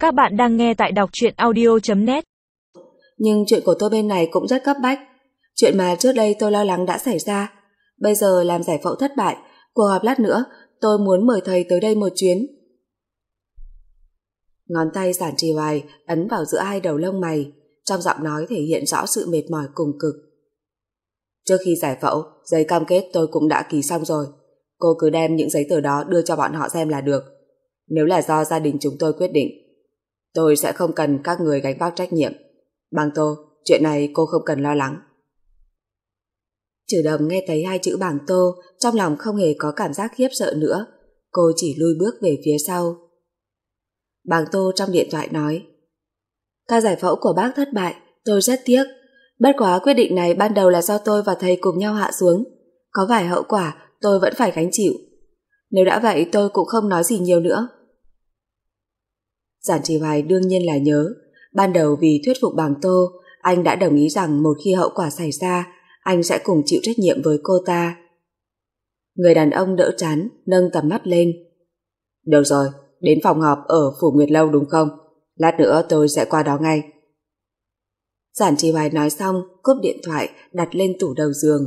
Các bạn đang nghe tại đọc truyện audio.net. Nhưng chuyện của tôi bên này cũng rất cấp bách. Chuyện mà trước đây tôi lo lắng đã xảy ra. Bây giờ làm giải phẫu thất bại, cuộc họp lát nữa, tôi muốn mời thầy tới đây một chuyến. Ngón tay Giản Trì Hoài ấn vào giữa hai đầu lông mày, trong giọng nói thể hiện rõ sự mệt mỏi cùng cực. Trước khi giải phẫu, giấy cam kết tôi cũng đã ký xong rồi. Cô cứ đem những giấy tờ đó đưa cho bọn họ xem là được. Nếu là do gia đình chúng tôi quyết định, tôi sẽ không cần các người gánh vác trách nhiệm. Bàng Tô, chuyện này cô không cần lo lắng. Trừ Đồng nghe thấy hai chữ Bàng Tô, trong lòng không hề có cảm giác khiếp sợ nữa. Cô chỉ lui bước về phía sau. Bàng Tô trong điện thoại nói: Ca giải phẫu của bác thất bại, tôi rất tiếc. Bất quá quyết định này ban đầu là do tôi và thầy cùng nhau hạ xuống. Có vài hậu quả tôi vẫn phải gánh chịu. Nếu đã vậy tôi cũng không nói gì nhiều nữa. Giản Trì Hoài đương nhiên là nhớ. Ban đầu vì thuyết phục Bàng Tô, anh đã đồng ý rằng một khi hậu quả xảy ra, anh sẽ cùng chịu trách nhiệm với cô ta. Người đàn ông đỡ trán, nâng tầm mắt lên. Được rồi, đến phòng họp ở Phủ Nguyệt Lâu đúng không? Lát nữa tôi sẽ qua đó ngay. Giản Trì Hoài nói xong, cúp điện thoại, đặt lên tủ đầu giường.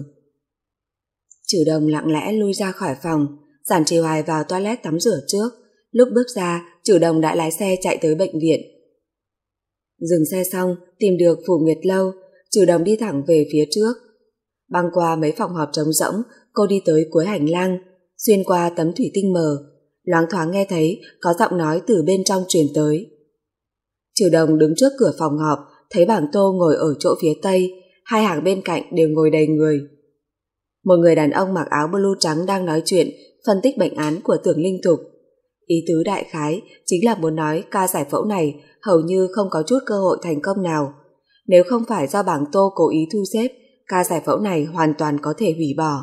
Trừ Đồng lặng lẽ lui ra khỏi phòng. Giản Trì Hoài vào toilet tắm rửa trước. Lúc bước ra, Trừ Đồng đã lái xe chạy tới bệnh viện. Dừng xe xong, tìm được Phủ Nguyệt Lâu, Trừ Đồng đi thẳng về phía trước. Băng qua mấy phòng họp trống rỗng, cô đi tới cuối hành lang, xuyên qua tấm thủy tinh mờ, loáng thoáng nghe thấy có giọng nói từ bên trong truyền tới. Trừ Đồng đứng trước cửa phòng họp, thấy Bàng Tô ngồi ở chỗ phía tây, hai hàng bên cạnh đều ngồi đầy người. Một người đàn ông mặc áo blue trắng đang nói chuyện, phân tích bệnh án của Tưởng Linh Thục. Ý tứ đại khái chính là muốn nói ca giải phẫu này hầu như không có chút cơ hội thành công nào. Nếu không phải do Bàng Tô cố ý thu xếp, ca giải phẫu này hoàn toàn có thể hủy bỏ.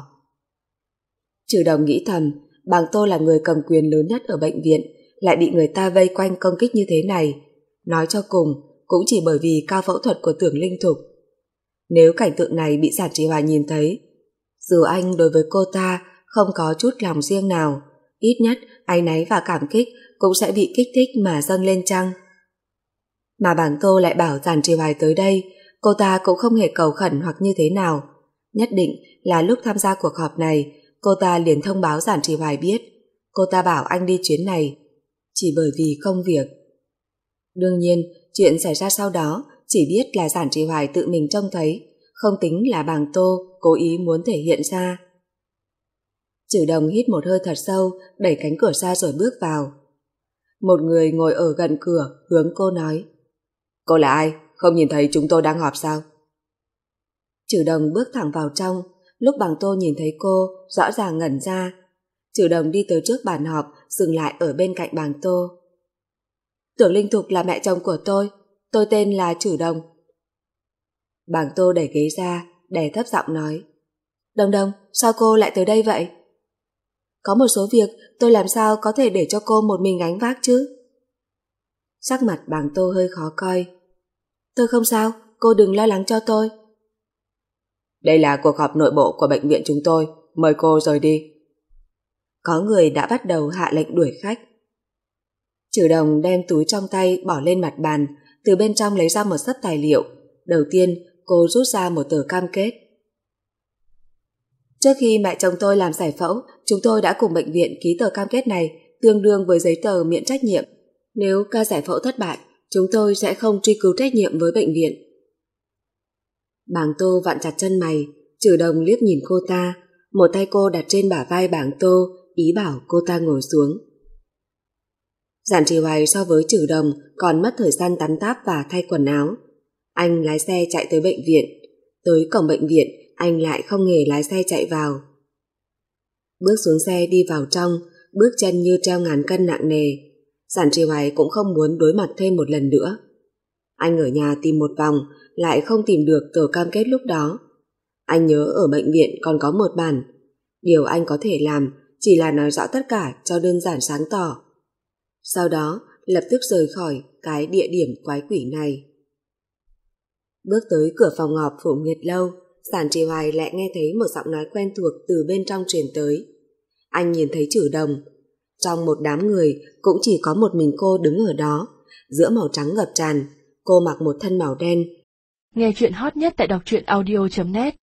Trừ Đồng nghĩ thầm, Bàng Tô là người cầm quyền lớn nhất ở bệnh viện, lại bị người ta vây quanh công kích như thế này. Nói cho cùng, cũng chỉ bởi vì ca phẫu thuật của Tưởng Linh Thục. Nếu cảnh tượng này bị Giản Trì Hoài nhìn thấy, dù anh đối với cô ta không có chút lòng riêng nào, ít nhất áy náy và cảm kích cũng sẽ bị kích thích mà dâng lên chăng. Mà Bàng Tô lại bảo Giản Trì Hoài tới đây, cô ta cũng không hề cầu khẩn hoặc như thế nào. Nhất định là lúc tham gia cuộc họp này, cô ta liền thông báo Giản Trì Hoài biết. Cô ta bảo anh đi chuyến này chỉ bởi vì công việc. Đương nhiên, chuyện xảy ra sau đó chỉ biết là Giản Trì Hoài tự mình trông thấy, không tính là Bàng Tô cố ý muốn thể hiện ra. Trừ Đồng hít một hơi thật sâu, đẩy cánh cửa ra rồi bước vào. Một người ngồi ở gần cửa hướng cô nói: Cô là ai? Không nhìn thấy chúng tôi đang họp sao? Trừ Đồng bước thẳng vào trong. Lúc Bàng Tô nhìn thấy cô, rõ ràng ngẩn ra. Trừ Đồng đi tới trước bàn họp, dừng lại ở bên cạnh Bàng Tô. Tưởng Linh Thục là mẹ chồng của tôi tên là Trừ Đồng. Bàng Tô đẩy ghế ra, đè thấp giọng nói: Đồng Đồng, sao cô lại tới đây vậy? Có một số việc tôi làm sao có thể để cho cô một mình gánh vác chứ? Sắc mặt Bàng Tô hơi khó coi. Tôi không sao, cô đừng lo lắng cho tôi. Đây là cuộc họp nội bộ của bệnh viện chúng tôi, mời cô rời đi. Có người đã bắt đầu hạ lệnh đuổi khách. Trừ Đồng đem túi trong tay bỏ lên mặt bàn, từ bên trong lấy ra một xấp tài liệu. Đầu tiên, cô rút ra một tờ cam kết. Trước khi mẹ chồng tôi làm giải phẫu, chúng tôi đã cùng bệnh viện ký tờ cam kết này, tương đương với giấy tờ miễn trách nhiệm. Nếu ca giải phẫu thất bại, chúng tôi sẽ không truy cứu trách nhiệm với bệnh viện. Bàng Tô vặn chặt chân mày, Trừ Đồng liếc nhìn cô ta, một tay cô đặt trên bả vai Bàng Tô, ý bảo cô ta ngồi xuống. Giản Trì Hoài so với Trừ Đồng còn mất thời gian tắm táp và thay quần áo. Anh lái xe chạy tới bệnh viện. Tới cổng bệnh viện, anh lại không hề lái xe chạy vào. Bước xuống xe đi vào trong, bước chân như treo ngàn cân nặng nề. Giản Trì Hoài cũng không muốn đối mặt thêm một lần nữa. Anh ở nhà tìm một vòng, lại không tìm được tờ cam kết lúc đó. Anh nhớ ở bệnh viện còn có một bản. Điều anh có thể làm chỉ là nói rõ tất cả cho đơn giản sáng tỏ. Sau đó, lập tức rời khỏi cái địa điểm quái quỷ này. Bước tới cửa phòng họp Phủ Nguyệt Lâu, Giản Trì Hoài lại nghe thấy một giọng nói quen thuộc từ bên trong truyền tới. Anh nhìn thấy Trừ Đồng. Trong một đám người cũng chỉ có một mình cô đứng ở đó, giữa màu trắng ngập tràn. Cô mặc một thân màu đen. Nghe chuyện hot nhất tại đọc truyện audio.net